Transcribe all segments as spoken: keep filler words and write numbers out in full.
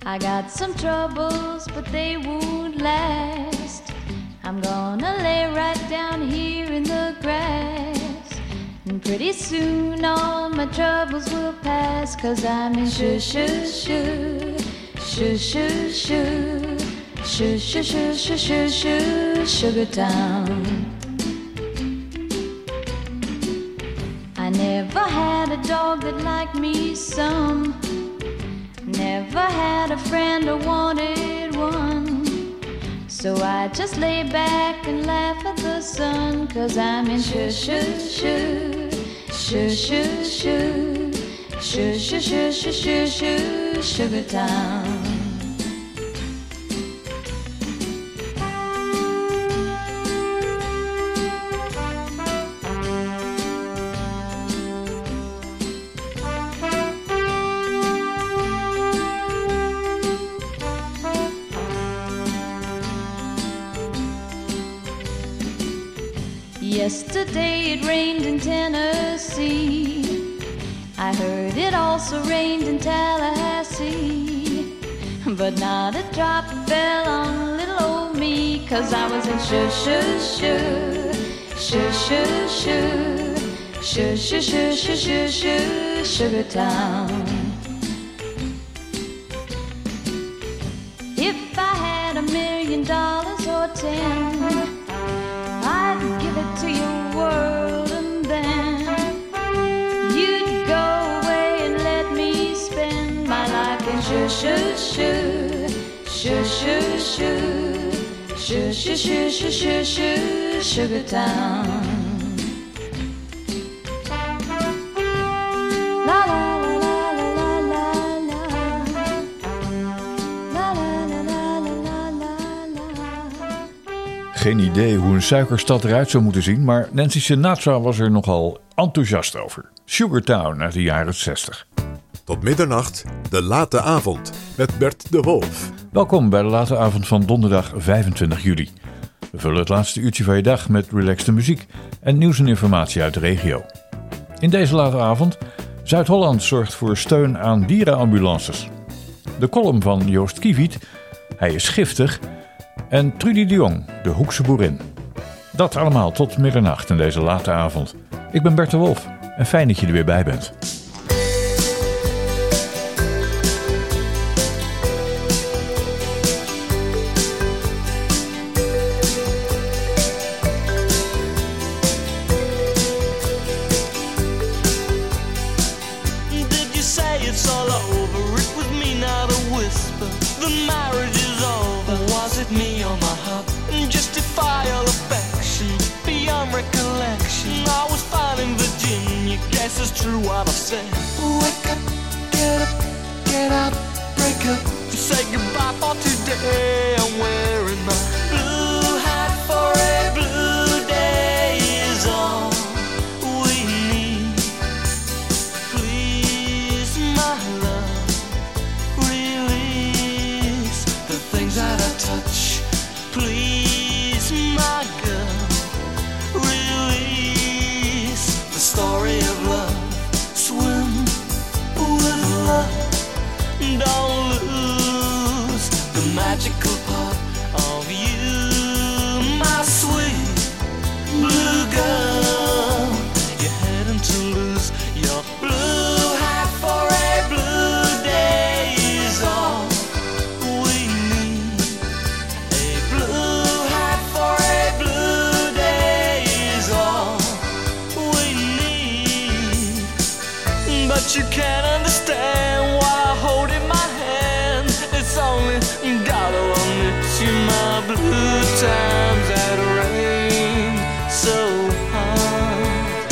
I got some troubles, but they won't last. I'm gonna lay right down here in the grass, and pretty soon all my troubles will pass. Cause I'm in shoo shoo shoo, shoo shoo shoo, shoo shoo shoo shoo shoo shoo, Sugar Town. I never had a dog that liked me some, never had a friend or wanted one. So I just lay back and laugh at the sun. Cause I'm in shoo shoo shoo, shoo shoo shoo, shoo shoo shoo shoo shoo shoo, Sugar Town. Yesterday it rained in Tennessee. I heard it also rained in Tallahassee, but not a drop fell on little old me. Cause I was in shoo shoo shoo, shoo shoo shoo, shoo shoo shoo shoo shoo shoo, Sugar Town. If I had a million dollars or ten, I'd give it to your world, and then you'd go away and let me spend my life in shoo shoo shoo, shoo shoo shoo, shoo shoo shoo shoo shoo shoo, Sugar Town. La la. Geen idee hoe een suikerstad eruit zou moeten zien, maar Nancy Sinatra was er nogal enthousiast over. Sugar Town uit de jaren zestig. Tot middernacht, de late avond met Bert de Wolf. Welkom bij de late avond van donderdag vijfentwintig juli. We vullen het laatste uurtje van je dag met relaxte muziek en nieuws en informatie uit de regio. In deze late avond, Zuid-Holland zorgt voor steun aan dierenambulances. De column van Joost Kiewiet, hij is giftig, en Trudy de Jong, de Hoekse boerin. Dat allemaal tot middernacht in deze late avond. Ik ben Bert de Wolf en fijn dat je er weer bij bent. Did you say it's all over? It was me, not a whisper. The marriage is over. Was it me or my heart? Justify all affection beyond recollection. I was fine in Virginia. Guess it's true what I said. Wake up, get up, get out, break up. Say goodbye for today. I'm wearing my blue hat for a blue day is all we need. Please, my love, release the things that I touch. Please, my girl, release the story of love. Swim with love, don't lose the magical part of you, my sweet blue girl. You're heading to lose your blue hat for a blue day is all we need. A blue hat for a blue day is all we need. But you can't understand what I hold in my hand. It's only God who admits you my blue times that rain so hard.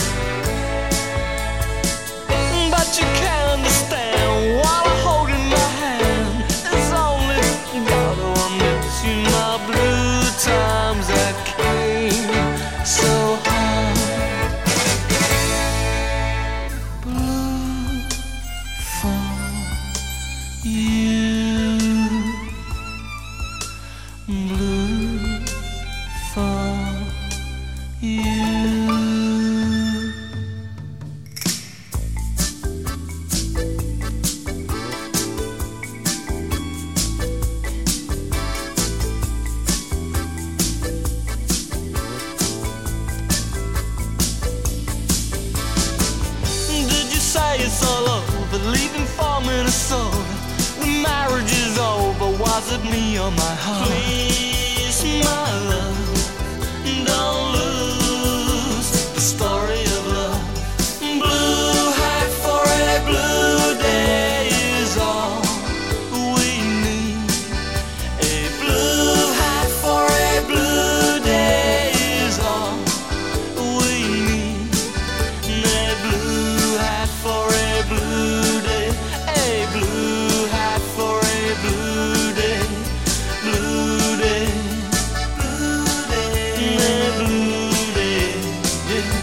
But you can't understand what I hold in my hand. It's only God who admits you my blue times that came so hard. Blue for you, blue for you. was it me or my heart? Please, my love, don't lose the story of love. Blue hat for a blue day is all we need. A blue hat for a blue day is all we need. A blue hat for a blue day. A blue hat for a blue day. Blue day. Blue day. A blue day. Yeah.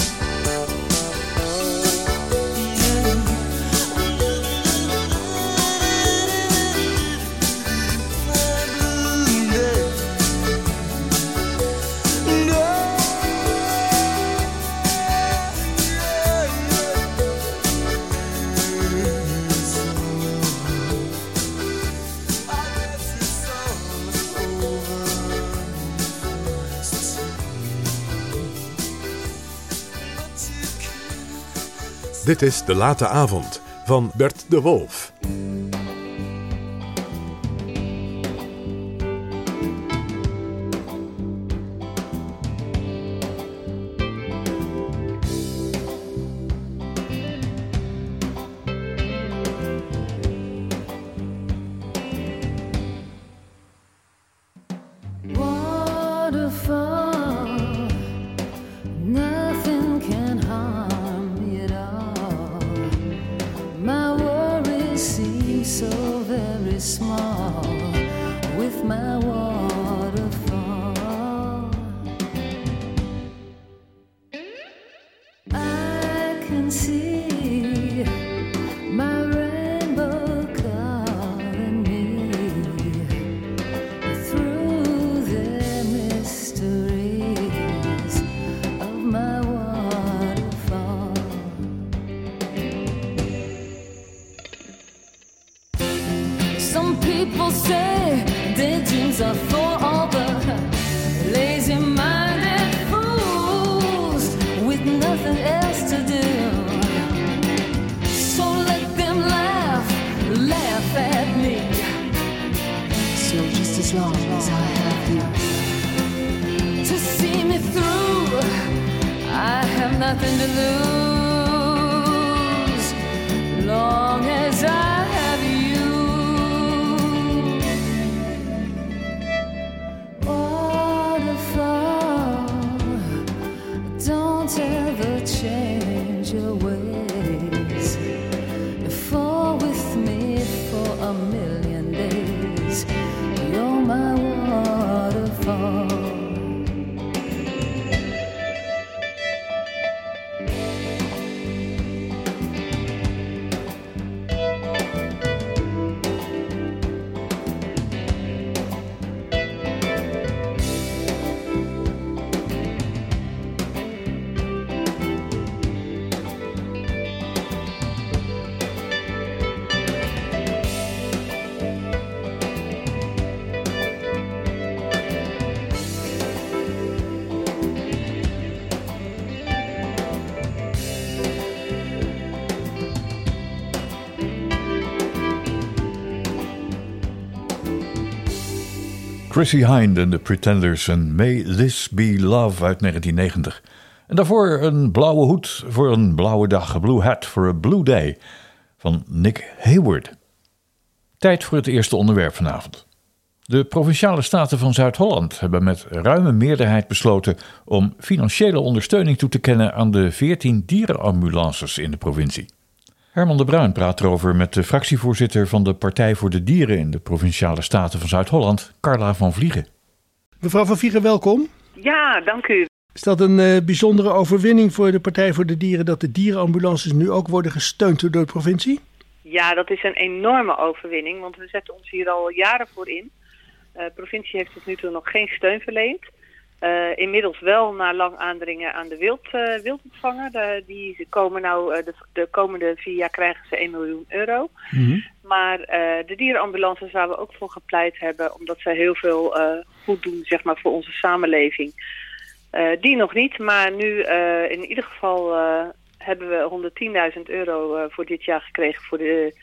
Dit is De Late Avond van Bert de Wolf. Waterfall, nothing can harm me at all. My worries seem so very small with my waterfall. I can see my rainbow calling me through the mysteries of my waterfall. Some people say daydreams are for all the lazy-minded fools with nothing else to do. So let them laugh, laugh at me. So just as long as I have you to see me through, I have nothing to lose. Long as I have you. Waterfall, don't ever change your ways. Fall with me for a million days. You're my waterfall. Chrissie Hynde en The Pretenders en May This Be Love uit negentien negentig. En daarvoor een blauwe hoed voor een blauwe dag, a blue hat for a blue day, van Nick Hayward. Tijd voor het eerste onderwerp vanavond. De Provinciale Staten van Zuid-Holland hebben met ruime meerderheid besloten om financiële ondersteuning toe te kennen aan de veertien dierenambulances in de provincie. Herman de Bruin praat erover met de fractievoorzitter van de Partij voor de Dieren in de Provinciale Staten van Zuid-Holland, Carla van Vliegen. Mevrouw van Vliegen, welkom. Ja, dank u. Is dat een uh, bijzondere overwinning voor de Partij voor de Dieren dat de dierenambulances nu ook worden gesteund door de provincie? Ja, dat is een enorme overwinning, want we zetten ons hier al jaren voor in. Uh, de provincie heeft tot nu toe nog geen steun verleend. Uh, inmiddels wel na lang aandringen aan de wild, uh, wildopvanger. De, die komen nou, uh, de, de komende vier jaar krijgen ze één miljoen euro. Mm-hmm. Maar uh, de dierenambulances waar we ook voor gepleit hebben, omdat ze heel veel uh, goed doen, zeg maar, voor onze samenleving. Uh, die nog niet, maar nu uh, in ieder geval uh, hebben we honderdtienduizend euro uh, voor dit jaar gekregen voor de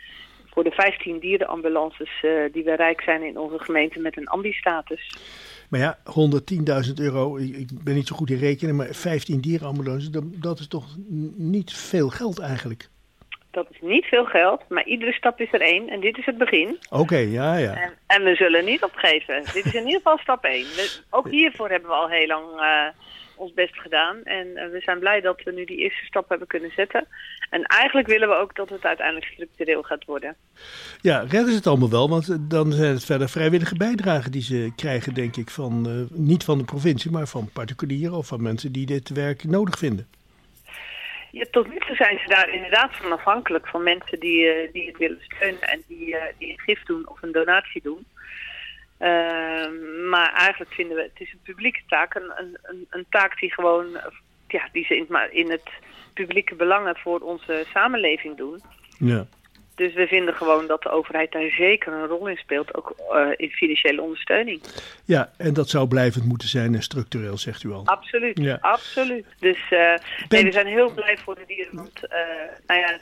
voor de vijftien dierenambulances uh, die we rijk zijn in onze gemeente met een ambi-status. Maar ja, honderdtienduizend euro, ik, ik ben niet zo goed in rekenen, maar vijftien dierenambulances, dat, dat is toch n- niet veel geld eigenlijk? Dat is niet veel geld, maar iedere stap is er één en dit is het begin. Oké, okay, ja, ja. En, en we zullen niet opgeven. Dit is in ieder geval stap één. We, ook hiervoor hebben we al heel lang uh, ons best gedaan. En uh, we zijn blij dat we nu die eerste stap hebben kunnen zetten. En eigenlijk willen we ook dat het uiteindelijk structureel gaat worden. Ja, redden ze het allemaal wel, want dan zijn het verder vrijwillige bijdragen die ze krijgen, denk ik, van uh, niet van de provincie, maar van particulieren of van mensen die dit werk nodig vinden. Ja, tot nu toe zijn ze daar inderdaad van afhankelijk van mensen die, uh, die het willen steunen en die, uh, die een gift doen of een donatie doen. Uh, maar eigenlijk vinden we, het is een publieke taak, een, een, een taak die gewoon, uh, ja, die ze in, in het publieke belangen voor onze samenleving doen. Ja. Dus we vinden gewoon dat de overheid daar zeker een rol in speelt, ook uh, in financiële ondersteuning. Ja, en dat zou blijvend moeten zijn en structureel, zegt u al. Absoluut, ja. absoluut. Dus uh, ben... nee, we zijn heel blij voor de dieren, want uh, nou ja,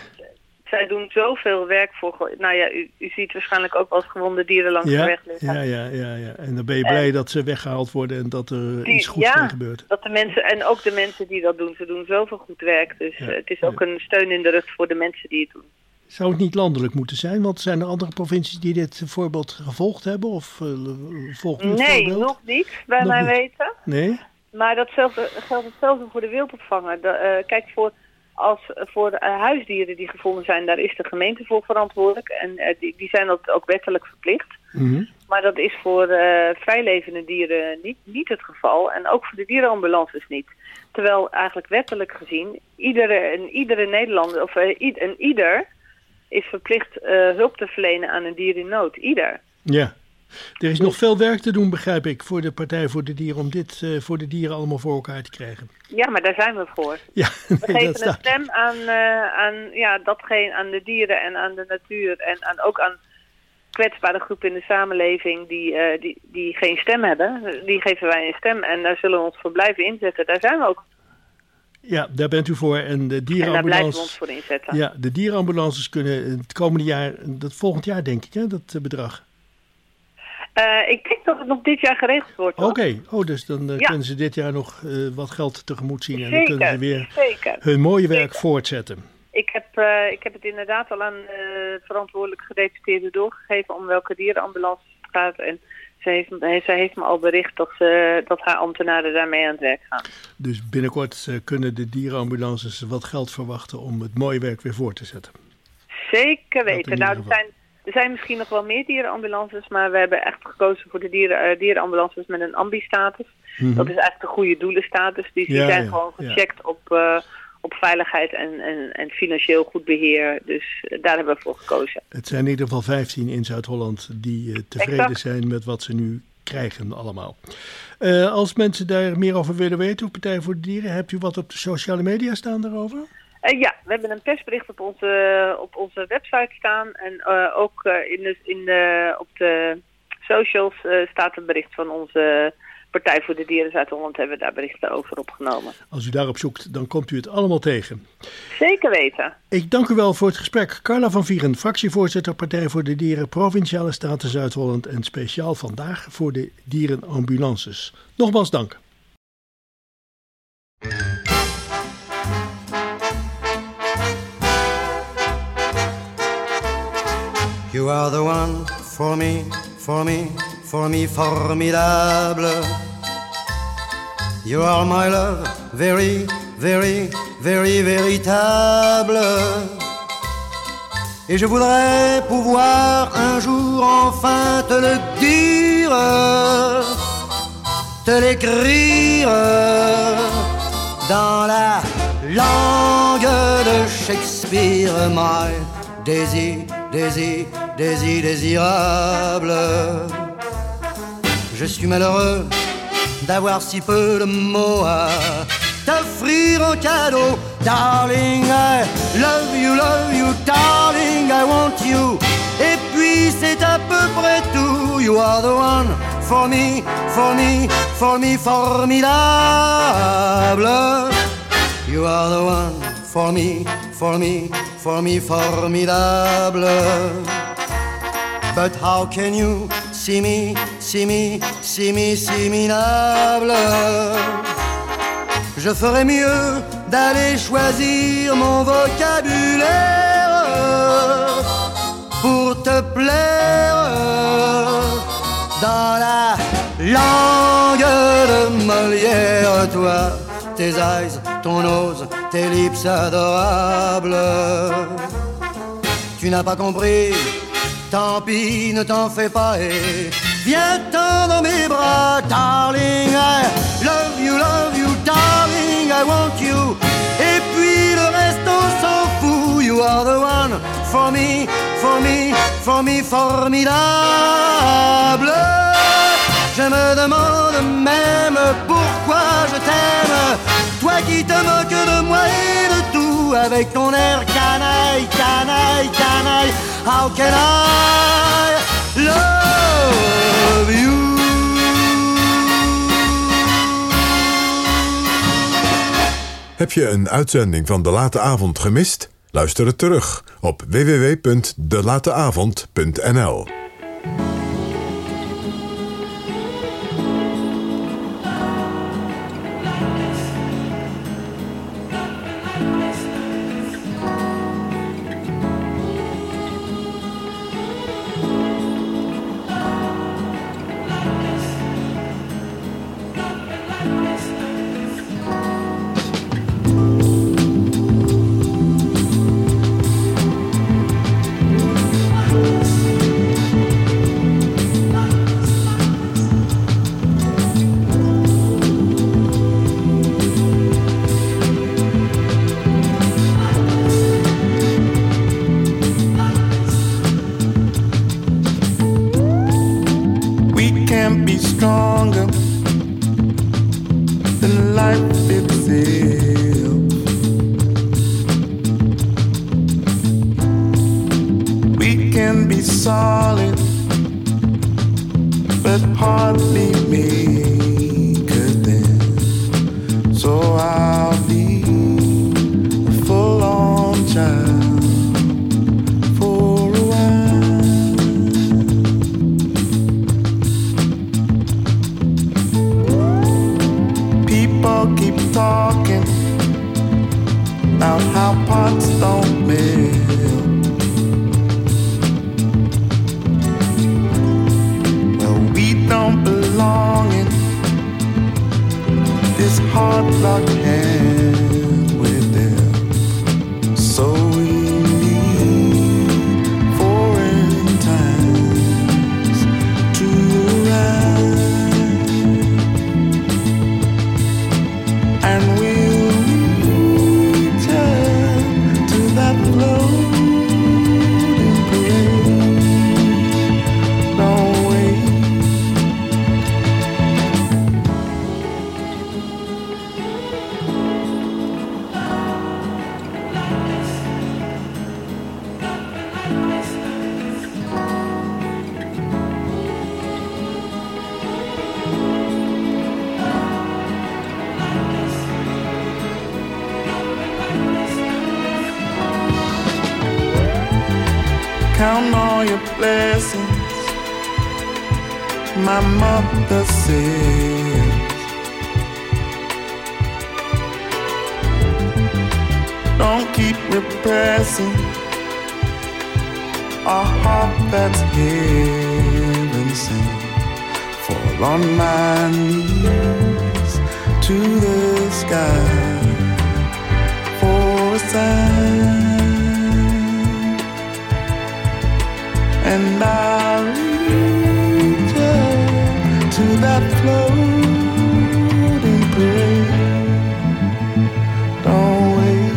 zij doen zoveel werk voor. Nou ja, u, u ziet waarschijnlijk ook wel eens gewonde dieren langs ja, de weg liggen. Ja, ja, ja, ja. En dan ben je blij en, dat ze weggehaald worden en dat er die, iets goeds ja, mee gebeurt. Dat de mensen, en ook de mensen die dat doen, ze doen zoveel goed werk. Dus ja, uh, het is ook ja. een steun in de rug voor de mensen die het doen. Zou het niet landelijk moeten zijn? Want zijn er andere provincies die dit voorbeeld gevolgd hebben? Of uh, volgen het Nee, voorbeeld? nog niet, bij nog mij niet. weten. Nee? Maar datzelfde geldt hetzelfde voor de wildopvanger. De, uh, kijk, voor, als, voor uh, huisdieren die gevonden zijn, daar is de gemeente voor verantwoordelijk. En uh, die, die zijn dat ook wettelijk verplicht. Mm-hmm. Maar dat is voor uh, vrijlevende dieren niet, niet het geval. En ook voor de dierenambulances niet. Terwijl eigenlijk wettelijk gezien, iedere, een, iedere Nederlander, of uh, i- een ieder... is verplicht uh, hulp te verlenen aan een dier in nood. Ieder. Ja. Er is dus nog veel werk te doen, begrijp ik, voor de Partij voor de Dieren, om dit uh, voor de dieren allemaal voor elkaar te krijgen. Ja, maar daar zijn we voor. Ja, we nee, geven een stem aan, uh, aan, ja, datgene, aan de dieren en aan de natuur en aan, ook aan kwetsbare groepen in de samenleving die, uh, die, die geen stem hebben. Die geven wij een stem en daar zullen we ons voor blijven inzetten. Daar zijn we ook. Ja, daar bent u voor. En de dierenambulances. En daar blijven we ons voor inzetten. Ja, de dierenambulances kunnen het komende jaar, dat volgend jaar denk ik, hè, dat uh, bedrag. Uh, ik denk dat het nog dit jaar geregeld wordt. Oké, okay. oh, dus dan uh, ja. kunnen ze dit jaar nog uh, wat geld tegemoet zien. En zeker, dan kunnen ze weer zeker. hun mooie werk zeker. voortzetten. Ik heb, uh, ik heb het inderdaad al aan de uh, verantwoordelijk gedeputeerde doorgegeven om welke dierenambulance het gaat. En zij heeft, zij heeft me al bericht dat, ze, dat haar ambtenaren daarmee aan het werk gaan. Dus binnenkort uh, kunnen de dierenambulances wat geld verwachten om het mooie werk weer voor te zetten. Zeker weten. Nou, er zijn, er zijn misschien nog wel meer dierenambulances, maar we hebben echt gekozen voor de dieren, uh, dierenambulances met een ambi-status. Mm-hmm. Dat is eigenlijk de goede doelenstatus. Die, die ja, zijn ja, gewoon gecheckt ja. op... Uh, op veiligheid en, en, en financieel goed beheer. Dus uh, daar hebben we voor gekozen. Het zijn in ieder geval vijftien in Zuid-Holland die uh, tevreden exact. zijn met wat ze nu krijgen allemaal. Uh, als mensen daar meer over willen weten, op Partij voor de Dieren, hebt u wat op de sociale media staan daarover? Uh, ja, we hebben een persbericht op onze, op onze website staan. En uh, ook uh, in de, in de, op de socials uh, staat een bericht van onze Partij voor de Dieren Zuid-Holland. Hebben we daar berichten over opgenomen. Als u daarop zoekt, dan komt u het allemaal tegen. Zeker weten. Ik dank u wel voor het gesprek. Carla van Vieren, fractievoorzitter Partij voor de Dieren, Provinciale Staten Zuid-Holland en speciaal vandaag voor de dierenambulances. Nogmaals dank. You are the one for me, for me, for me formidable. You are my love, very, very, very véritable. Et je voudrais pouvoir un jour enfin te le dire, te l'écrire dans la langue de Shakespeare. My Daisy, Daisy, Daisy désirable. Je suis malheureux d'avoir si peu de mots à t'offrir en cadeau. Darling, I love you, love you, darling, I want you. Et puis c'est à peu près tout. You are the one for me, for me, for me, formidable. You are the one for me, for me, for me formidable. But how can you see me, see me, see me, see minable? Je ferais mieux d'aller choisir mon vocabulaire pour te plaire dans la langue de Molière. Toi, tes eyes, ton nose, tes lips adorables. Tu n'as pas compris, tant pis, ne t'en fais pas et viens-t'en dans mes bras. Darling, I love you, love you, darling, I want you. Et puis le reste on s'en fout. You are the one for me, for me, for me, formidable. Je me demande même pourquoi je t'aime, toi qui te moques de moi et de tout, avec ton air canaille, canaille, canaille. How can I love you? Heb je een uitzending van De Late Avond gemist? Luister het terug op w w w punt de late avond punt n l. Count all your blessings, my mother says. Don't keep repressing a heart that's heaven sent. Fall on my knees to the sky for a sign. And I'll return to that floating parade. Don't wait.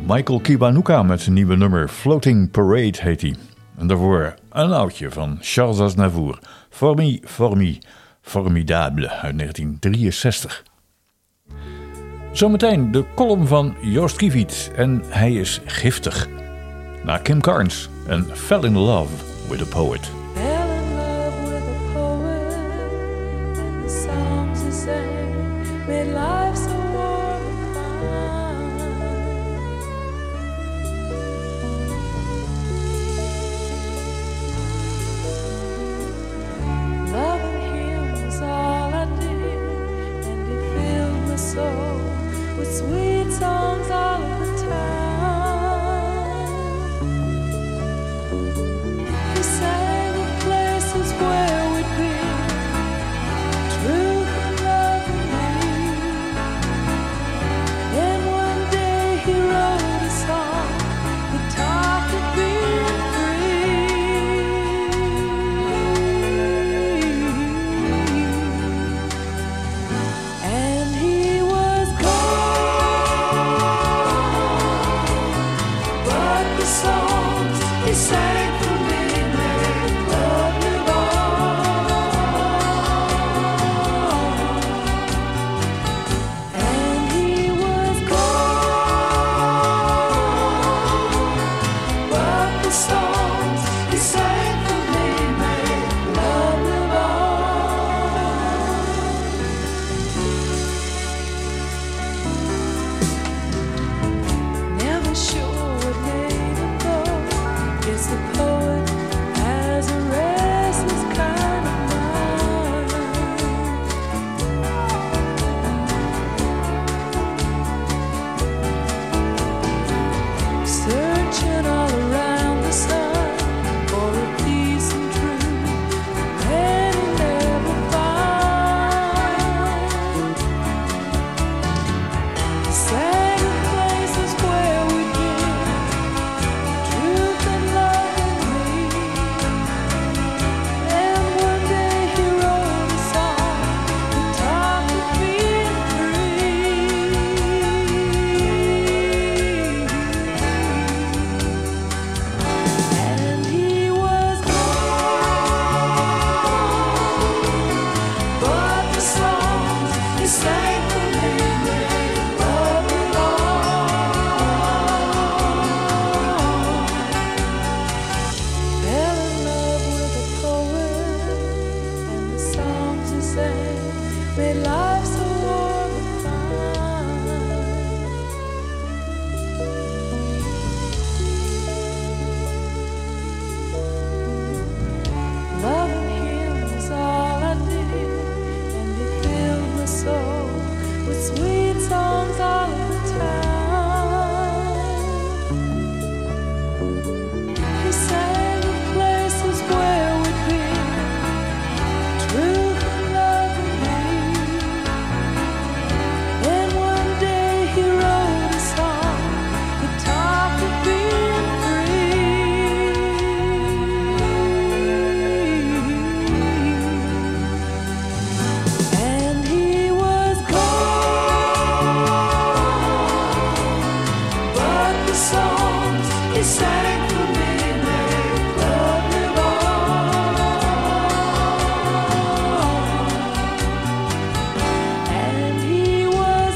Michael Kiwanuka met zijn nieuwe nummer Floating Parade heet hij. En daarvoor een oudje van Charles Aznavour, Formi, Formi, Formidable uit negentien drieënzestig. Zometeen de column van Joost Kiewiet en hij is giftig. Na Kim Carnes en Fell in Love with a Poet. Fell in love with a poet, and the songs he sang made life so warm and fine. Loving him was all I did, and he filled my soul with sweet songs all of the time. He sang of places where we'd been, truth and love and me. Then one day he wrote a song that talked of being free. And he was gone, but the songs he sang for me made love live on. And he was gone, but the songs he sang for me made love live on. Never sure what made him go. Guess the poet has a restless kind of mind. Searching all around the sun for a peace and truth, and he never find. Sang of places where we'd been, truth and love and me. And one day he wrote a song that talked of being free. And he was gone, but the songs he sang for me made love live on. Fell in love with a poet, and the songs he sang made life so warm and fine. Loving him was all I did, and he filled my soul with sweet songs all of the time. He sang of places where we'd been, truth and love and me. Then one day he wrote a song that talked of being free. And he was gone, but the songs he sang for me made love live on. And he was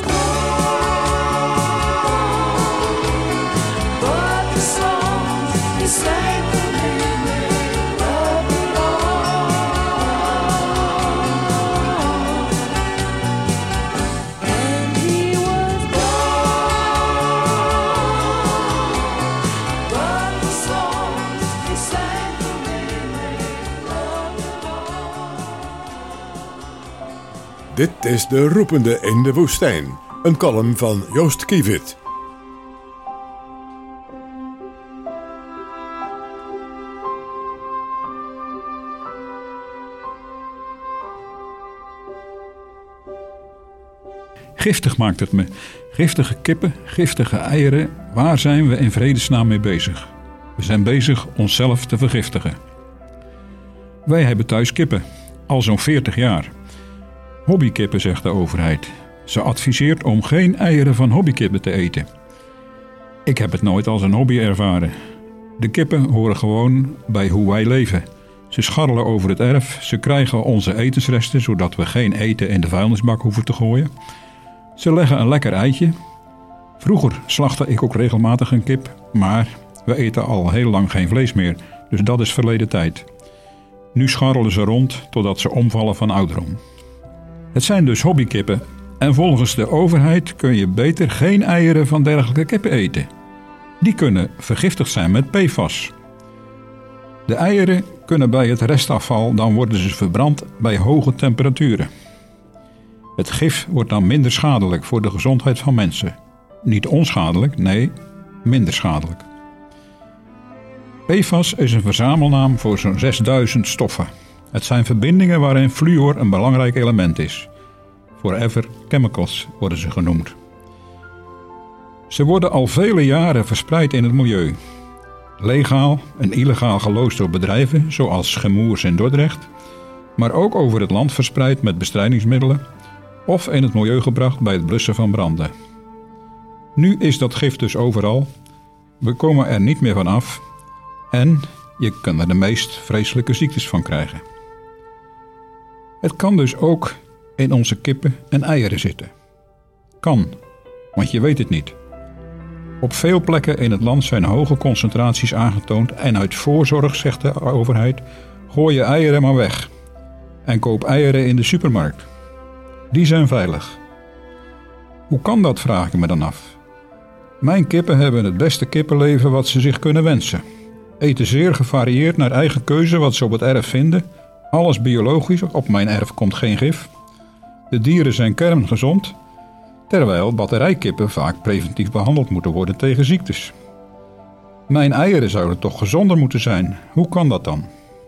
gone, but the songs he sang for me made love live on. And he was gone, but the songs he sang for me made love live on. Dit is De Roepende in de Woestijn. Een column van Joost Kiewiet. Giftig maakt het me. Giftige kippen, giftige eieren. Waar zijn we in vredesnaam mee bezig? We zijn bezig onszelf te vergiftigen. Wij hebben thuis kippen. Al zo'n veertig jaar. Hobbykippen, zegt de overheid. Ze adviseert om geen eieren van hobbykippen te eten. Ik heb het nooit als een hobby ervaren. De kippen horen gewoon bij hoe wij leven. Ze scharrelen over het erf, ze krijgen onze etensresten zodat we geen eten in de vuilnisbak hoeven te gooien. Ze leggen een lekker eitje. Vroeger slachtte ik ook regelmatig een kip, maar we eten al heel lang geen vlees meer, dus dat is verleden tijd. Nu scharrelen ze rond totdat ze omvallen van ouderdom. Het zijn dus hobbykippen en volgens de overheid kun je beter geen eieren van dergelijke kippen eten. Die kunnen vergiftigd zijn met P F A S. De eieren kunnen bij het restafval, dan worden ze verbrand bij hoge temperaturen. Het gif wordt dan minder schadelijk voor de gezondheid van mensen. Niet onschadelijk, nee, minder schadelijk. P F A S is een verzamelnaam voor zo'n zesduizend stoffen. Het zijn verbindingen waarin fluor een belangrijk element is. Forever chemicals worden ze genoemd. Ze worden al vele jaren verspreid in het milieu. Legaal en illegaal geloosd door bedrijven zoals Chemours in Dordrecht, maar ook over het land verspreid met bestrijdingsmiddelen of in het milieu gebracht bij het blussen van branden. Nu is dat gif dus overal. We komen er niet meer van af en je kan er de meest vreselijke ziektes van krijgen. Het kan dus ook in onze kippen en eieren zitten. Kan, want je weet het niet. Op veel plekken in het land zijn hoge concentraties aangetoond en uit voorzorg, zegt de overheid, gooi je eieren maar weg. En koop eieren in de supermarkt. Die zijn veilig. Hoe kan dat, vraag ik me dan af. Mijn kippen hebben het beste kippenleven wat ze zich kunnen wensen. Eten zeer gevarieerd naar eigen keuze wat ze op het erf vinden. Alles biologisch, op mijn erf komt geen gif. De dieren zijn kerngezond, terwijl batterijkippen vaak preventief behandeld moeten worden tegen ziektes. Mijn eieren zouden toch gezonder moeten zijn. Hoe kan dat dan?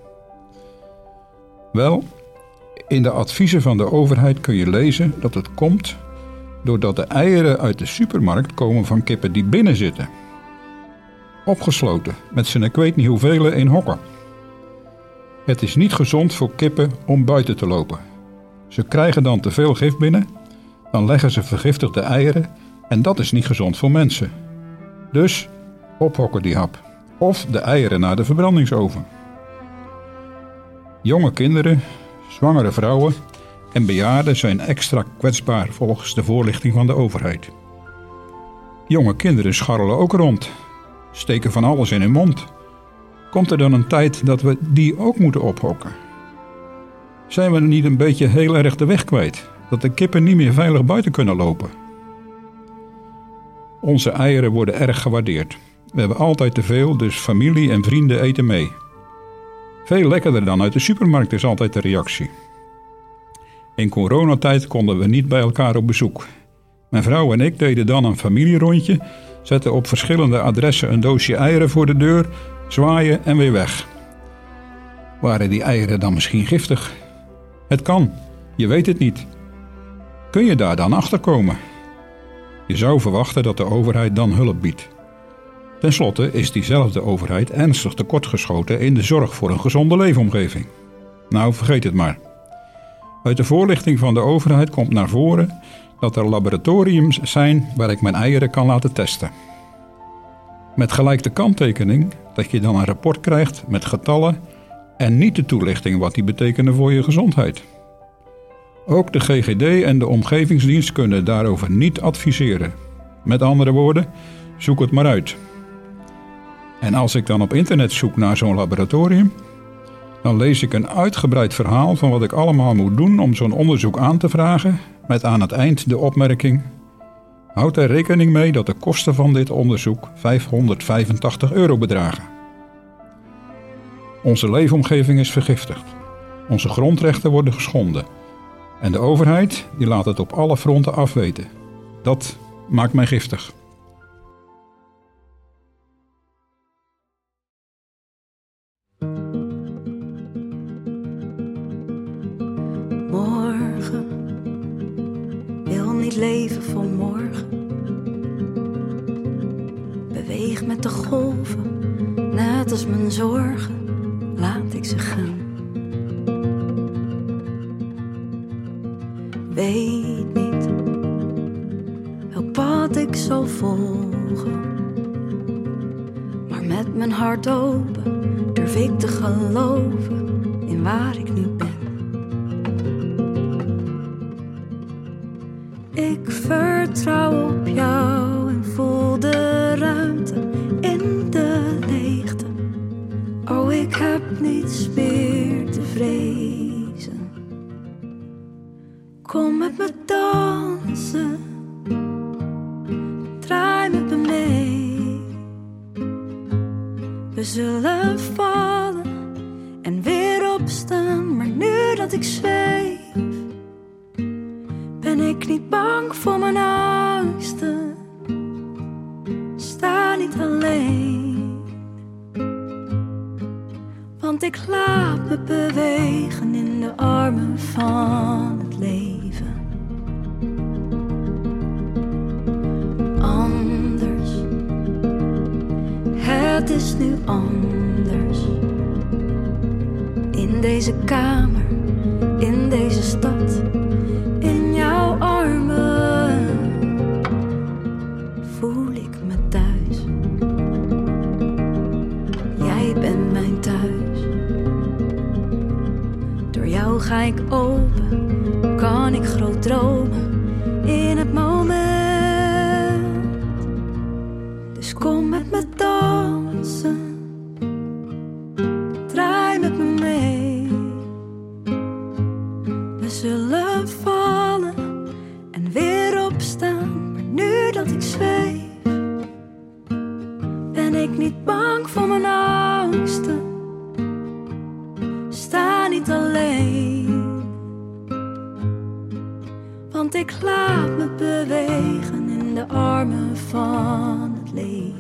Wel, in de adviezen van de overheid kun je lezen dat het komt doordat de eieren uit de supermarkt komen van kippen die binnen zitten. Opgesloten, met z'n ik weet niet hoeveel in hokken. Het is niet gezond voor kippen om buiten te lopen. Ze krijgen dan te veel gif binnen, dan leggen ze vergiftigde eieren en dat is niet gezond voor mensen. Dus ophokken die hap. Of de eieren naar de verbrandingsoven. Jonge kinderen, zwangere vrouwen en bejaarden zijn extra kwetsbaar volgens de voorlichting van de overheid. Jonge kinderen scharrelen ook rond, steken van alles in hun mond. Komt er dan een tijd dat we die ook moeten ophokken? Zijn we niet een beetje heel erg de weg kwijt, dat de kippen niet meer veilig buiten kunnen lopen? Onze eieren worden erg gewaardeerd. We hebben altijd te veel, dus familie en vrienden eten mee. Veel lekkerder dan uit de supermarkt is altijd de reactie. In coronatijd konden we niet bij elkaar op bezoek. Mijn vrouw en ik deden dan een familierondje, zetten op verschillende adressen een doosje eieren voor de deur, zwaaien en weer weg. Waren die eieren dan misschien giftig? Het kan, je weet het niet. Kun je daar dan achter komen? Je zou verwachten dat de overheid dan hulp biedt. Ten slotte is diezelfde overheid ernstig tekortgeschoten in de zorg voor een gezonde leefomgeving. Nou, vergeet het maar. Uit de voorlichting van de overheid komt naar voren dat er laboratoriums zijn waar ik mijn eieren kan laten testen. Met gelijk de kanttekening dat je dan een rapport krijgt met getallen en niet de toelichting wat die betekenen voor je gezondheid. Ook de G G D en de omgevingsdienst kunnen daarover niet adviseren. Met andere woorden, zoek het maar uit. En als ik dan op internet zoek naar zo'n laboratorium, dan lees ik een uitgebreid verhaal van wat ik allemaal moet doen om zo'n onderzoek aan te vragen, met aan het eind de opmerking: houd er rekening mee dat de kosten van dit onderzoek vijfhonderdvijfentachtig euro bedragen. Onze leefomgeving is vergiftigd. Onze grondrechten worden geschonden. En de overheid die laat het op alle fronten afweten. Dat maakt mij giftig. Morgen wil niet leven voor morgen. Beweeg met de golven, net als mijn zorgen, laat ik ze gaan. Weet niet welk pad ik zal volgen. Met mijn hart open durf ik te geloven in waar ik nu ben. Ik vertrouw op jou en voel de ruimte in de leegte. Oh, ik heb niets meer te vrezen. Kom met me dansen, draai met me mee. We zullen vallen en weer opstaan, maar nu dat ik zweef, ben ik niet bang voor mijn angsten. Sta niet alleen, want ik laat me bewegen in de armen van het leven. Anders, het is nu anders. In deze kamer, in deze stad, in jouw armen voel ik me thuis. Jij bent mijn thuis. Door jou ga ik open, kan ik groot dromen in het moment. Dus kom met me dansen, draai met me mee. We zullen vallen en weer opstaan, maar nu dat ik zweef, ben ik niet bang voor mijn angsten. Sta niet alleen, want ik laat me bewegen in de armen van het leven.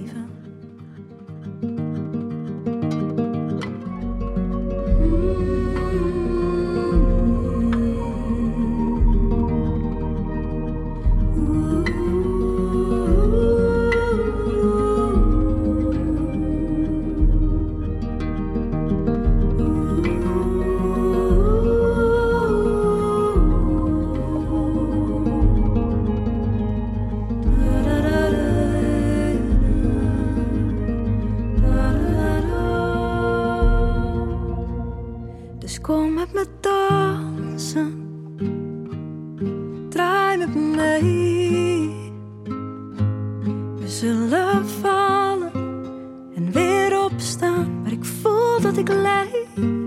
Dus kom met me dansen, draai met me mee. We zullen vallen en weer opstaan, maar ik voel dat ik leef.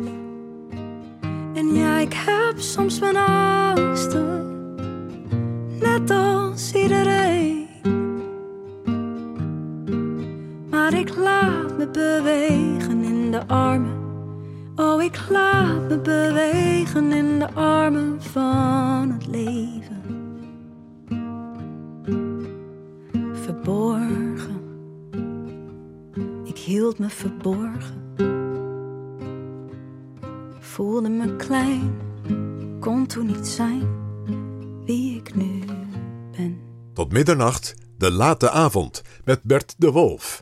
En ja, ik heb soms mijn angsten, net als iedereen. Maar ik laat me bewegen in de armen. Oh, ik laat me bewegen in de armen van het leven. Verborgen, ik hield me verborgen. Voelde me klein, kon toen niet zijn wie ik nu ben. Tot middernacht, de late avond met Bert de Wolf.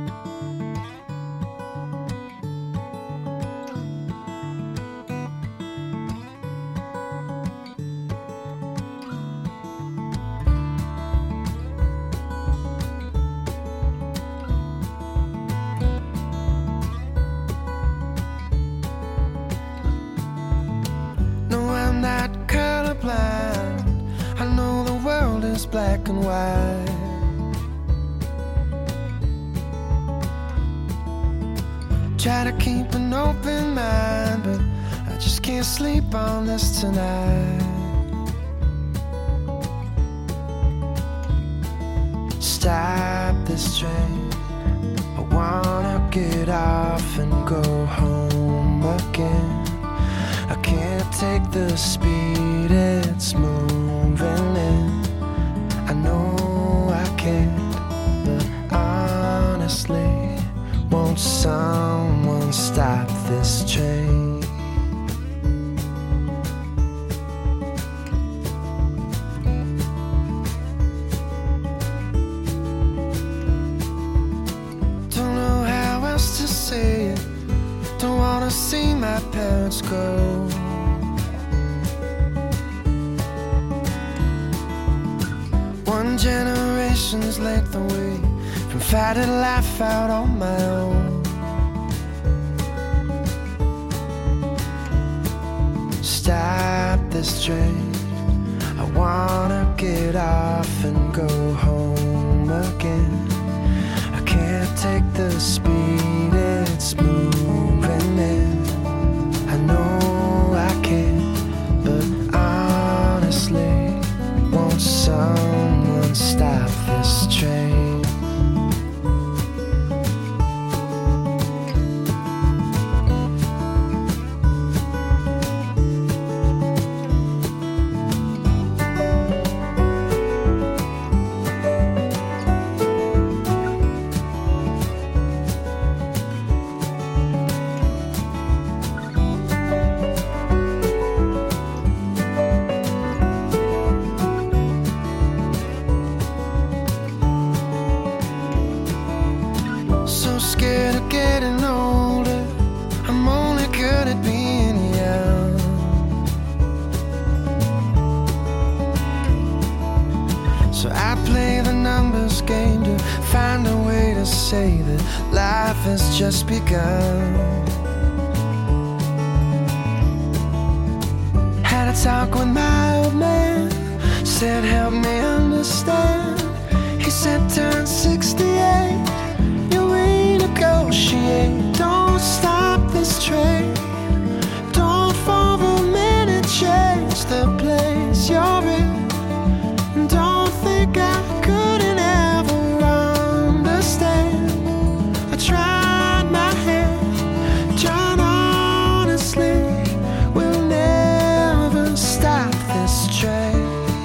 Black and white. Try to keep an open mind, but I just can't sleep on this tonight. Stop this train, I wanna get off and go home again. I can't take the speed it's moving in. I know I can't, but honestly, won't someone stop this train? Don't know how else to say it, don't wanna see my parents go. One generation's length away provided life out on my own. Stop this train, I wanna get off and go home again. I can't take the speed it's moving in. I know I can, but honestly, won't someone stop this train? Say that life has just begun. Had a talk with my old man, said help me understand. He said turn sixty-eight, you renegotiate. Don't stop this train, don't for a minute change the place you're in. Don't think I couldn't ever understand. I tried my hand, John, honestly, we'll never stop this train.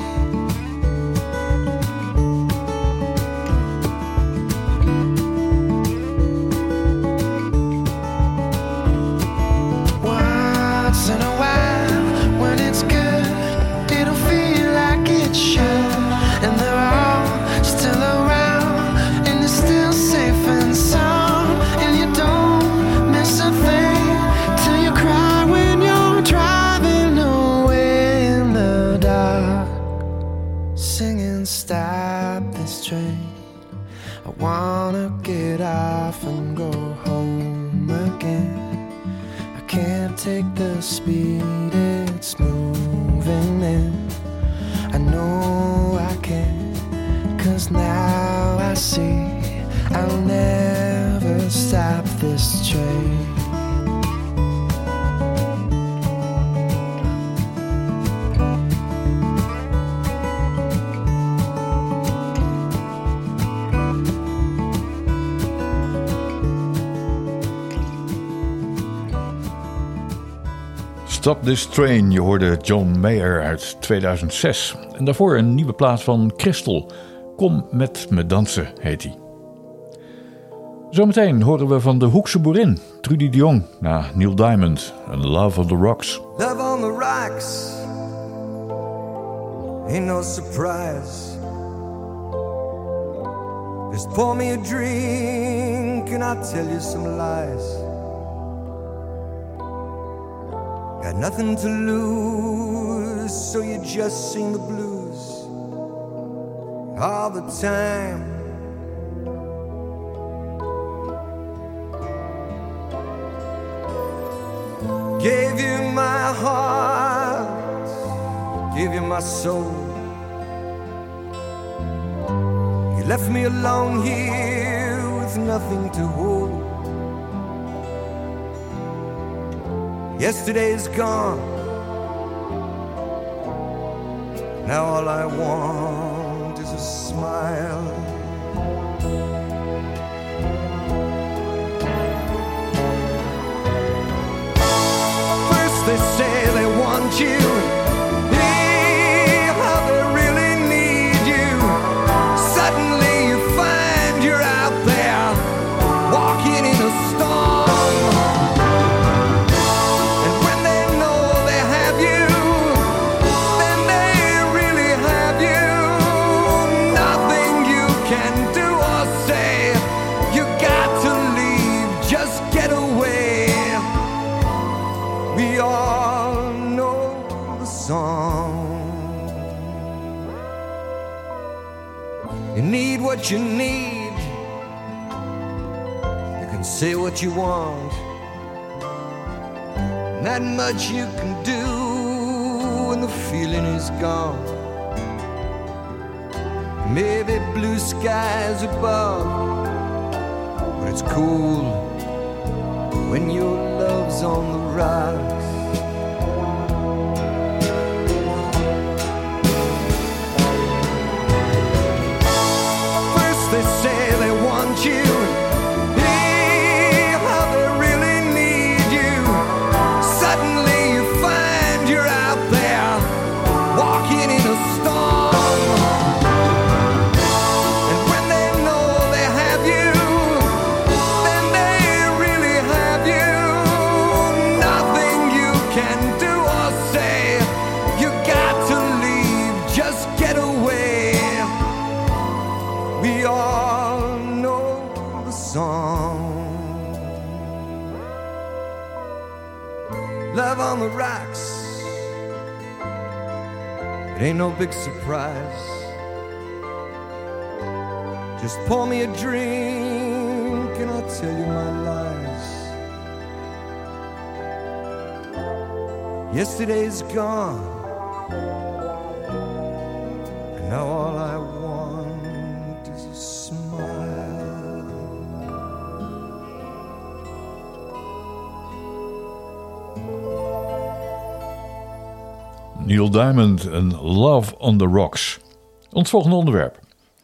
Once in a while, when it's good, it'll feel like it should. And they're all still around, and it's still safe and sound. And you don't miss a thing till you cry when you're driving away in the dark, singing stop this train. I wanna get off and go home again. I can't take the speed it's moving in. I know I can, 'cause now I see I'll never stop this train. Stop This Train, je hoorde John Mayer uit tweeduizend zes. En daarvoor een nieuwe plaat van Crystal. Kom met me dansen, heet hij. Zometeen horen we van de Hoekse boerin, Trudy de Jong, na Neil Diamond en Love on the Rocks. Love on the rocks ain't no surprise. Just pour me a drink and I'll tell you some lies. Got nothing to lose, so you just sing the blues all the time. Gave you my heart, gave you my soul. You left me alone here with nothing to hold. Yesterday's gone, now all I want is a smile. First they say they want you, hey, how they really need you. Suddenly you find you're out there, walking in a storm. You need what you need, and say what you want. Not much you can do when the feeling is gone. Maybe blue skies above, but it's cool when your love's on the rocks. First they say they want you, hey, how they really need you. Suddenly you find you're out there, walking in a storm. Love on the rocks, it ain't no big surprise. Just pour me a drink and I'll tell you my lies. Yesterday's gone, and now all I want is a smile. Neil Diamond en Love on the Rocks. Ons volgende onderwerp.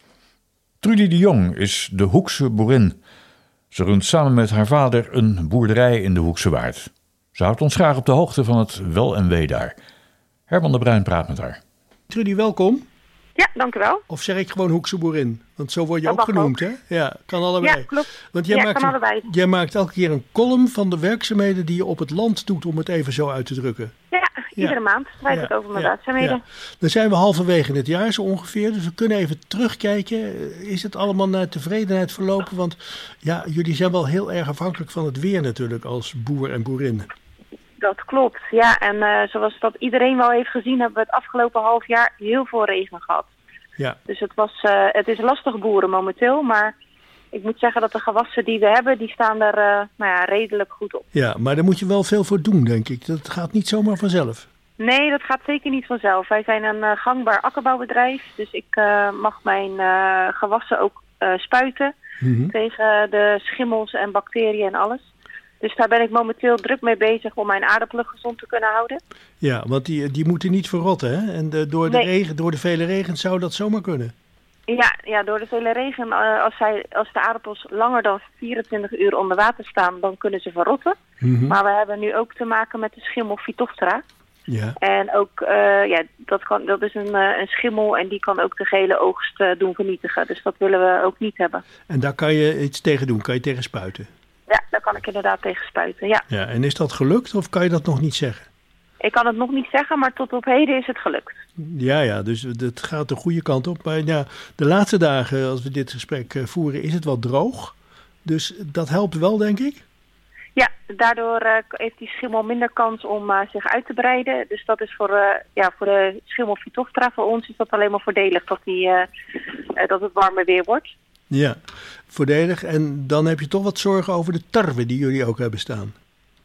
Trudy de Jong is de Hoekse boerin. Ze runt samen met haar vader een boerderij in de Hoekse Waard. Ze houdt ons graag op de hoogte van het wel en wee daar. Herman de Bruin praat met haar. Trudy, welkom. Ja, dank u wel. Of zeg ik gewoon Hoekse boerin? Want zo word je Dat ook mag genoemd, ook. hè? Ja, kan allebei. Ja, klopt. Want jij, Ja, maakt, kan allebei. jij maakt elke keer een column van de werkzaamheden die je op het land doet, om het even zo uit te drukken. Ja, iedere Ja. maand schrijf Ja, ik over mijn ja, werkzaamheden. ja. Dan zijn we halverwege het jaar zo ongeveer, dus we kunnen even terugkijken. Is het allemaal naar tevredenheid verlopen? Want ja, jullie zijn wel heel erg afhankelijk van het weer natuurlijk als boer en boerin. Dat klopt, ja. En eh, zoals dat iedereen wel heeft gezien, hebben we het afgelopen half jaar heel veel regen gehad. Ja. Dus het, was, uh, het is lastig boeren momenteel, maar ik moet zeggen dat de gewassen die we hebben, die staan er uh, nou ja, redelijk goed op. Ja, maar daar moet je wel veel voor doen, denk ik. Dat gaat niet zomaar vanzelf. Nee, dat gaat zeker niet vanzelf. Wij zijn een uh, gangbaar akkerbouwbedrijf, dus ik uh, mag mijn uh, gewassen ook uh, spuiten Mm-hmm. tegen de schimmels en bacteriën en alles. Dus daar ben ik momenteel druk mee bezig om mijn aardappelen gezond te kunnen houden. Ja, want die, die moeten niet verrotten, hè? En de, door, de Nee. regen, door de vele regens zou dat zomaar kunnen. Ja, ja, door de vele regen, uh, als, zij, als de aardappels langer dan vierentwintig uur onder water staan, dan kunnen ze verrotten. Mm-hmm. Maar we hebben nu ook te maken met de schimmel Phytophthora. Ja. En ook, uh, ja, dat, kan, dat is een, uh, een schimmel en die kan ook de gele oogst uh, doen vernietigen. Dus dat willen we ook niet hebben. En daar kan je iets tegen doen, kan je tegen spuiten. Ja, daar kan ik inderdaad tegen spuiten, ja. Ja, en is dat gelukt of kan je dat nog niet zeggen? Ik kan het nog niet zeggen, maar tot op heden is het gelukt. Ja, ja, dus het gaat de goede kant op. Maar ja, de laatste dagen, als we dit gesprek uh, voeren, is het wat droog. Dus dat helpt wel, denk ik. Ja, daardoor uh, heeft die schimmel minder kans om uh, zich uit te breiden. Dus dat is voor, uh, ja, voor de schimmel Phytophthora, voor ons is dat alleen maar voordelig dat, die, uh, uh, dat het warmer weer wordt. Ja, voordelig. En dan heb je toch wat zorgen over de tarwe die jullie ook hebben staan.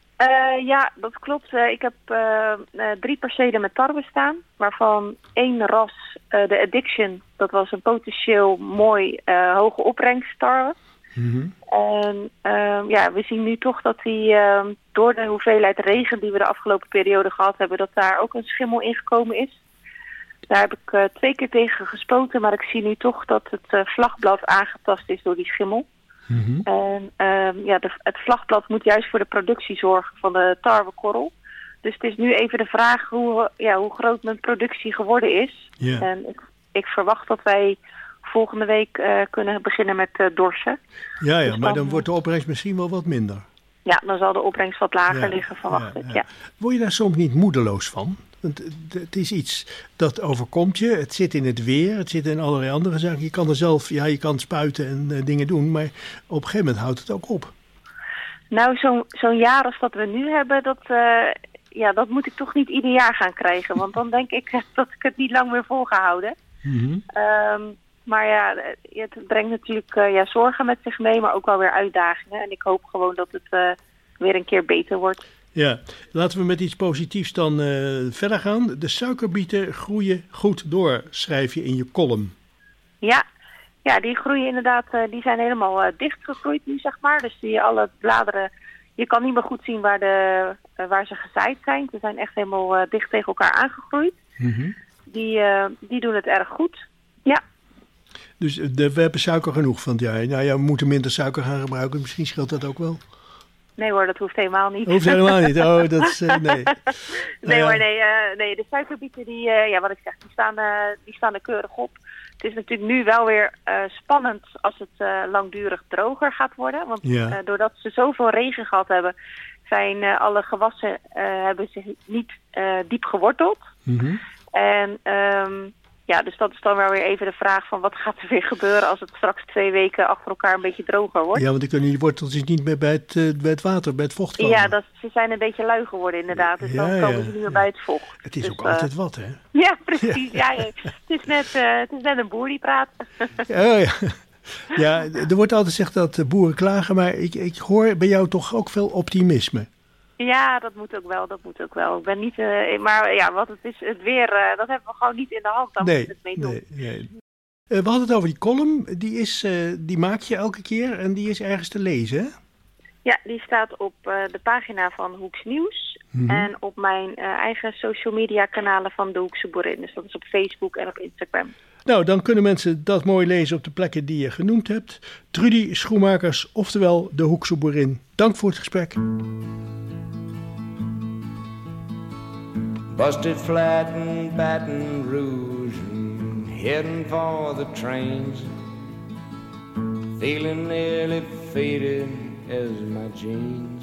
Uh, ja, dat klopt. Uh, ik heb uh, uh, drie percelen met tarwe staan, waarvan één ras, uh, de Addiction, dat was een potentieel mooi uh, hoge opbrengsttarwe. Mm-hmm. En uh, ja, we zien nu toch dat die uh, door de hoeveelheid regen die we de afgelopen periode gehad hebben, dat daar ook een schimmel ingekomen is. Daar heb ik uh, twee keer tegen gespoten, maar ik zie nu toch dat het uh, vlagblad aangetast is door die schimmel. Mm-hmm. En uh, ja, de, het vlagblad moet juist voor de productie zorgen van de tarwekorrel. Dus het is nu even de vraag hoe, ja, hoe groot mijn productie geworden is. Yeah. En ik, ik verwacht dat wij volgende week uh, kunnen beginnen met uh, dorsen. Ja, ja, Dus maar dan, dan wordt de opbrengst misschien wel wat minder. Ja, dan zal de opbrengst wat lager Ja, liggen, verwacht ja, ik. ja. Ja. Word je daar soms niet moedeloos van? Want het is iets dat overkomt je. Het zit in het weer. Het zit in allerlei andere zaken. Je kan er zelf, ja, je kan spuiten en uh, dingen doen. Maar op een gegeven moment houdt het ook op. Nou, zo'n zo'n jaar als dat we nu hebben, dat, uh, ja, dat moet ik toch niet ieder jaar gaan krijgen. Want dan denk ik dat ik het niet lang meer vol ga houden. Mm-hmm. Um, Maar ja, het brengt natuurlijk uh, ja, zorgen met zich mee, maar ook wel weer uitdagingen. En ik hoop gewoon dat het uh, weer een keer beter wordt. Ja, laten we met iets positiefs dan uh, verder gaan. De suikerbieten groeien goed door, schrijf je in je column. Ja, ja die groeien inderdaad, uh, die zijn helemaal uh, dichtgegroeid nu, zeg maar. Dus die alle bladeren, je kan niet meer goed zien waar, de, uh, waar ze gezaaid zijn. Ze zijn echt helemaal uh, dicht tegen elkaar aangegroeid. Mm-hmm. Die, uh, die doen het erg goed, ja. Dus de, we hebben suiker genoeg van het jaar. Nou ja, we moeten minder suiker gaan gebruiken. Misschien scheelt dat ook wel. Nee hoor, dat hoeft helemaal niet. Hoeft helemaal niet. Oh, dat is, uh, nee. nee nou, hoor, ja. nee, uh, nee. De suikerbieten, die, uh, ja, wat ik zeg, die staan, uh, die staan er keurig op. Het is natuurlijk nu wel weer uh, spannend als het uh, langdurig droger gaat worden. Want ja. uh, doordat ze zoveel regen gehad hebben, zijn uh, alle gewassen uh, hebben zich niet uh, diep geworteld. Mm-hmm. En um, ja, dus dat is dan wel weer even de vraag van wat gaat er weer gebeuren als het straks twee weken achter elkaar een beetje droger wordt. Ja, want dan kunnen die worteltjes niet meer bij het, uh, bij het water, bij het vocht komen. Ja, dat, ze zijn een beetje lui geworden inderdaad. Dus ja, dan komen ja. ze niet meer bij het vocht. Het is dus, ook uh, altijd wat, hè? Ja, precies. Ja. Ja, het, is net, uh, het is net een boer die praat. Oh, ja. Ja, er wordt altijd gezegd dat boeren klagen, maar ik, ik hoor bij jou toch ook veel optimisme. Ja, dat moet ook wel, dat moet ook wel. Ik ben niet, uh, maar ja, wat het is, het weer, uh, dat hebben we gewoon niet in de hand. Daar nee, moet je het mee doen. Nee, nee. Uh, we hadden het over die column, die, is, uh, die maak je elke keer en die is ergens te lezen, hè? Ja, die staat op uh, de pagina van Hoeks Nieuws mm-hmm. en op mijn uh, eigen social media kanalen van de Hoekse Boerin. Dus dat is op Facebook en op Instagram. Nou, dan kunnen mensen dat mooi lezen op de plekken die je genoemd hebt. Trudy Schoenmakers, oftewel de Hoekse Boerin. Dank voor het gesprek. Busted flat in Baton Rouge and heading for the trains, feeling nearly faded as my jeans.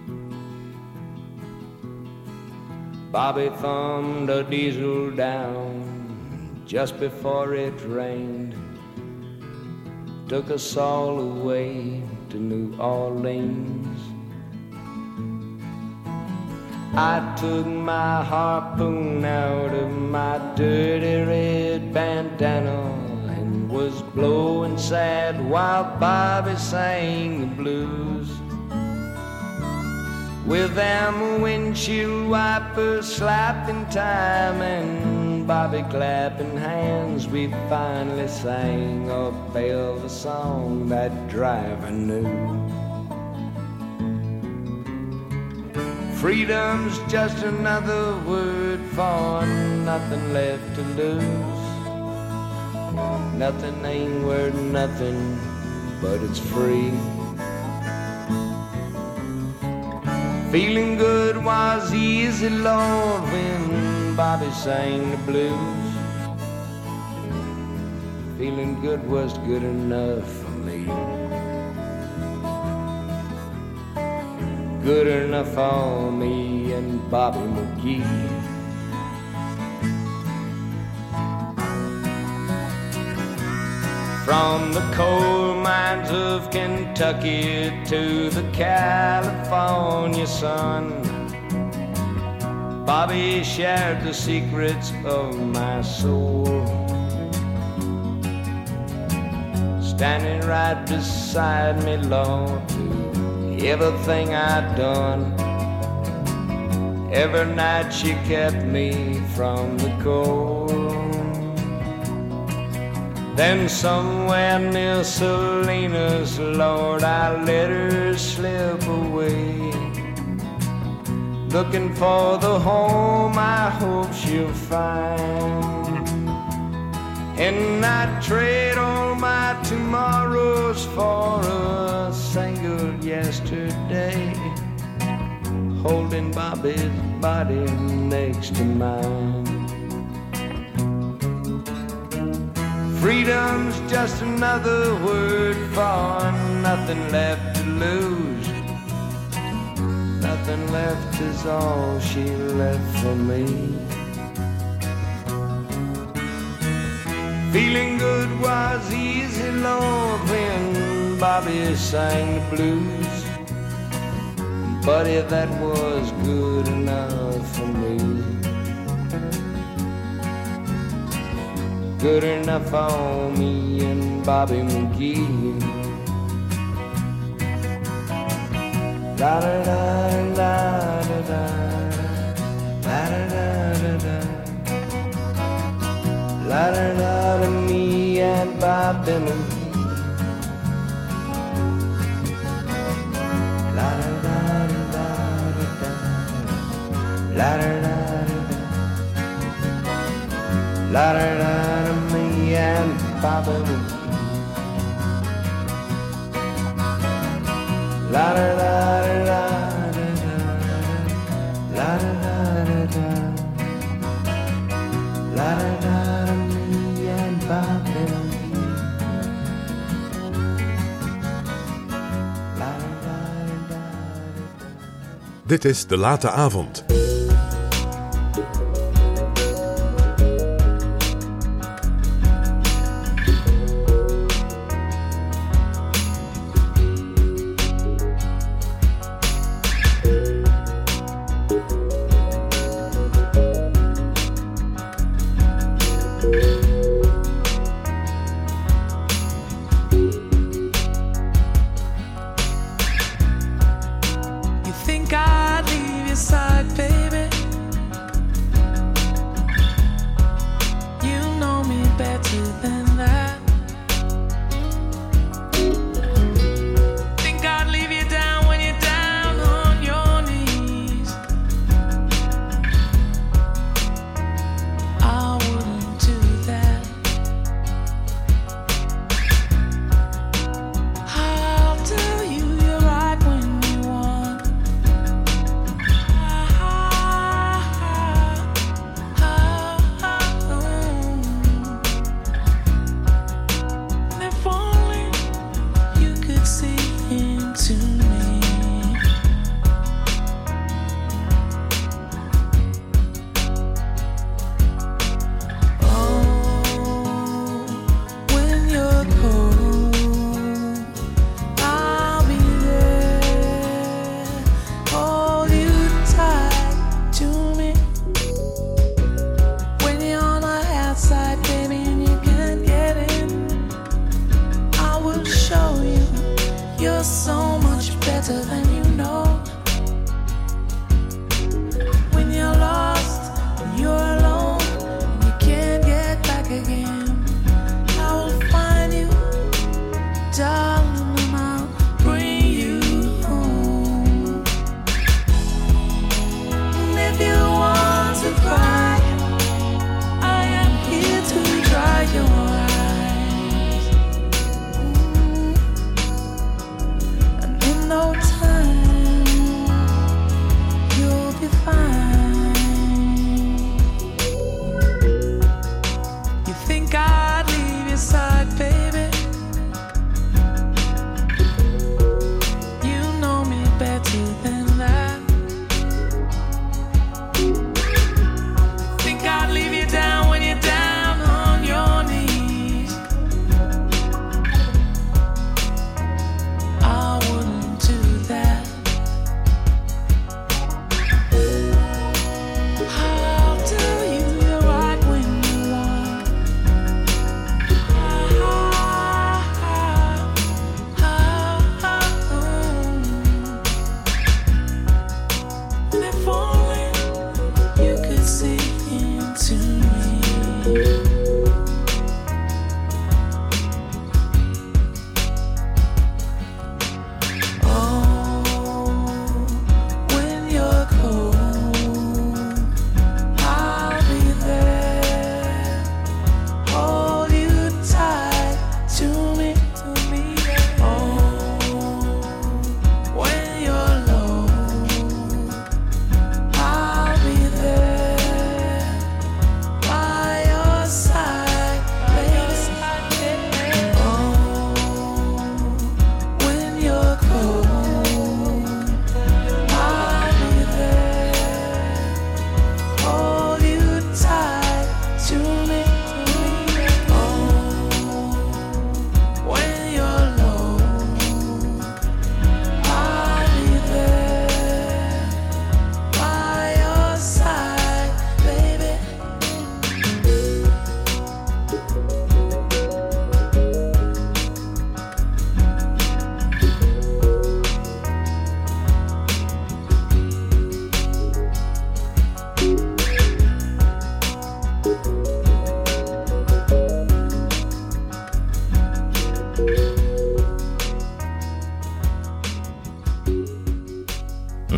Bobby thumbed a diesel down just before it rained, took us all away to New Orleans. I took my harpoon out of my dirty red bandana and was blowing sad while Bobby sang the blues. With them windshield wipers slapping time and Bobby clapping hands, we finally sang a velvet song that driver knew. Freedom's just another word for nothing left to lose. Nothing ain't worth nothing, but it's free. Feeling good was easy, Lord, when Bobby sang the blues. Feeling good was good enough for me. Good enough for me and Bobby McGee. From the coal mines of Kentucky to the California sun, Bobby shared the secrets of my soul, standing right beside me, Lord, to everything I'd done. Every night she kept me from the cold. Then somewhere near Salinas, Lord, I let her slip away, looking for the home I hope she'll find. And I trade all my tomorrows for a single yesterday, holding Bobby's body next to mine. Freedom's just another word for nothing left to lose. Nothing left is all she left for me. Feeling good was easy, Lord, when Bobby sang the blues. Buddy, that was good enough for me. good enough for me and Bobby McGee. La da da da da da, la da da da da, la da da da, me and Bobby McGee. La da da da da da, la da da da da, la da da da, me and Bobby McGee. La da da da da da, la da da da da, la da da da, me and Bobby McGee. La da da da da. Dit is De Late Avond. You think I'd leave your side, babe?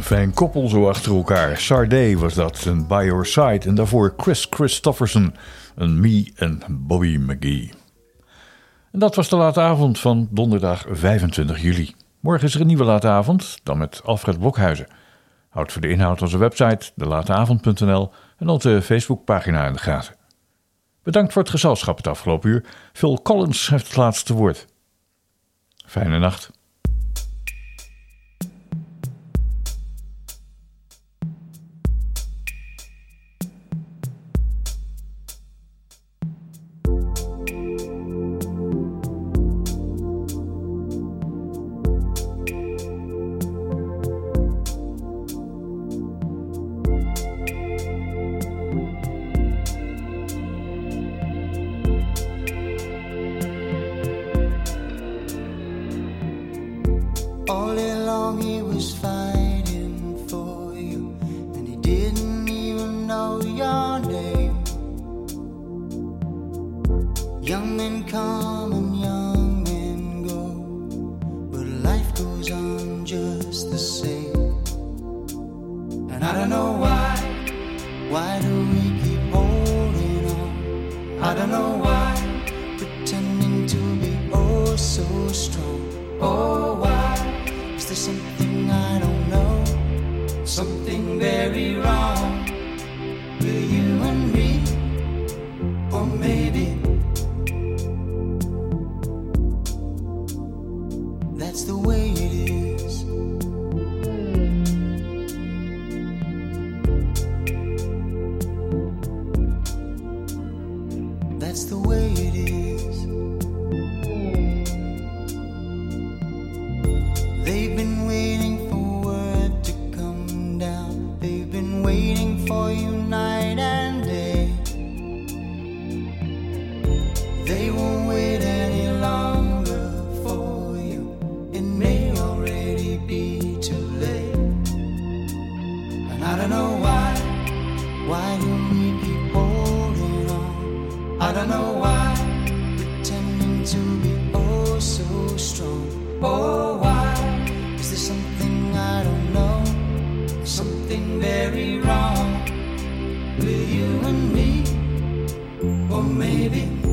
Fijn koppel zo achter elkaar. Sade was dat, een By Your Side. En daarvoor Chris Christofferson, een Me en Bobby McGee. En dat was de late avond van donderdag vijfentwintig juli. Morgen is er een nieuwe late avond, dan met Alfred Blokhuizen. Houd voor de inhoud onze website, de late avond punt n l en onze Facebookpagina in de gaten. Bedankt voor het gezelschap het afgelopen uur. Phil Collins heeft het laatste woord. Fijne nacht. All day long he was fighting for you, and he didn't even know your name. Young men come and young men go, but life goes on just the same. And I don't know why, why do we keep holding on? I don't know why, pretending to be oh so strong. Oh, why? Is there something I don't know? Something very wrong with you and me? Or maybe that's the way it is. That's the way it is. They've been waiting for word to come down. They've been waiting for you night and day. They won't wait any longer for you. It may already be too late. And I don't know why, why do we keep holding on? I don't know why, pretending to be oh so strong. Oh, why? Is there something I don't know? Something very wrong with you and me? Or maybe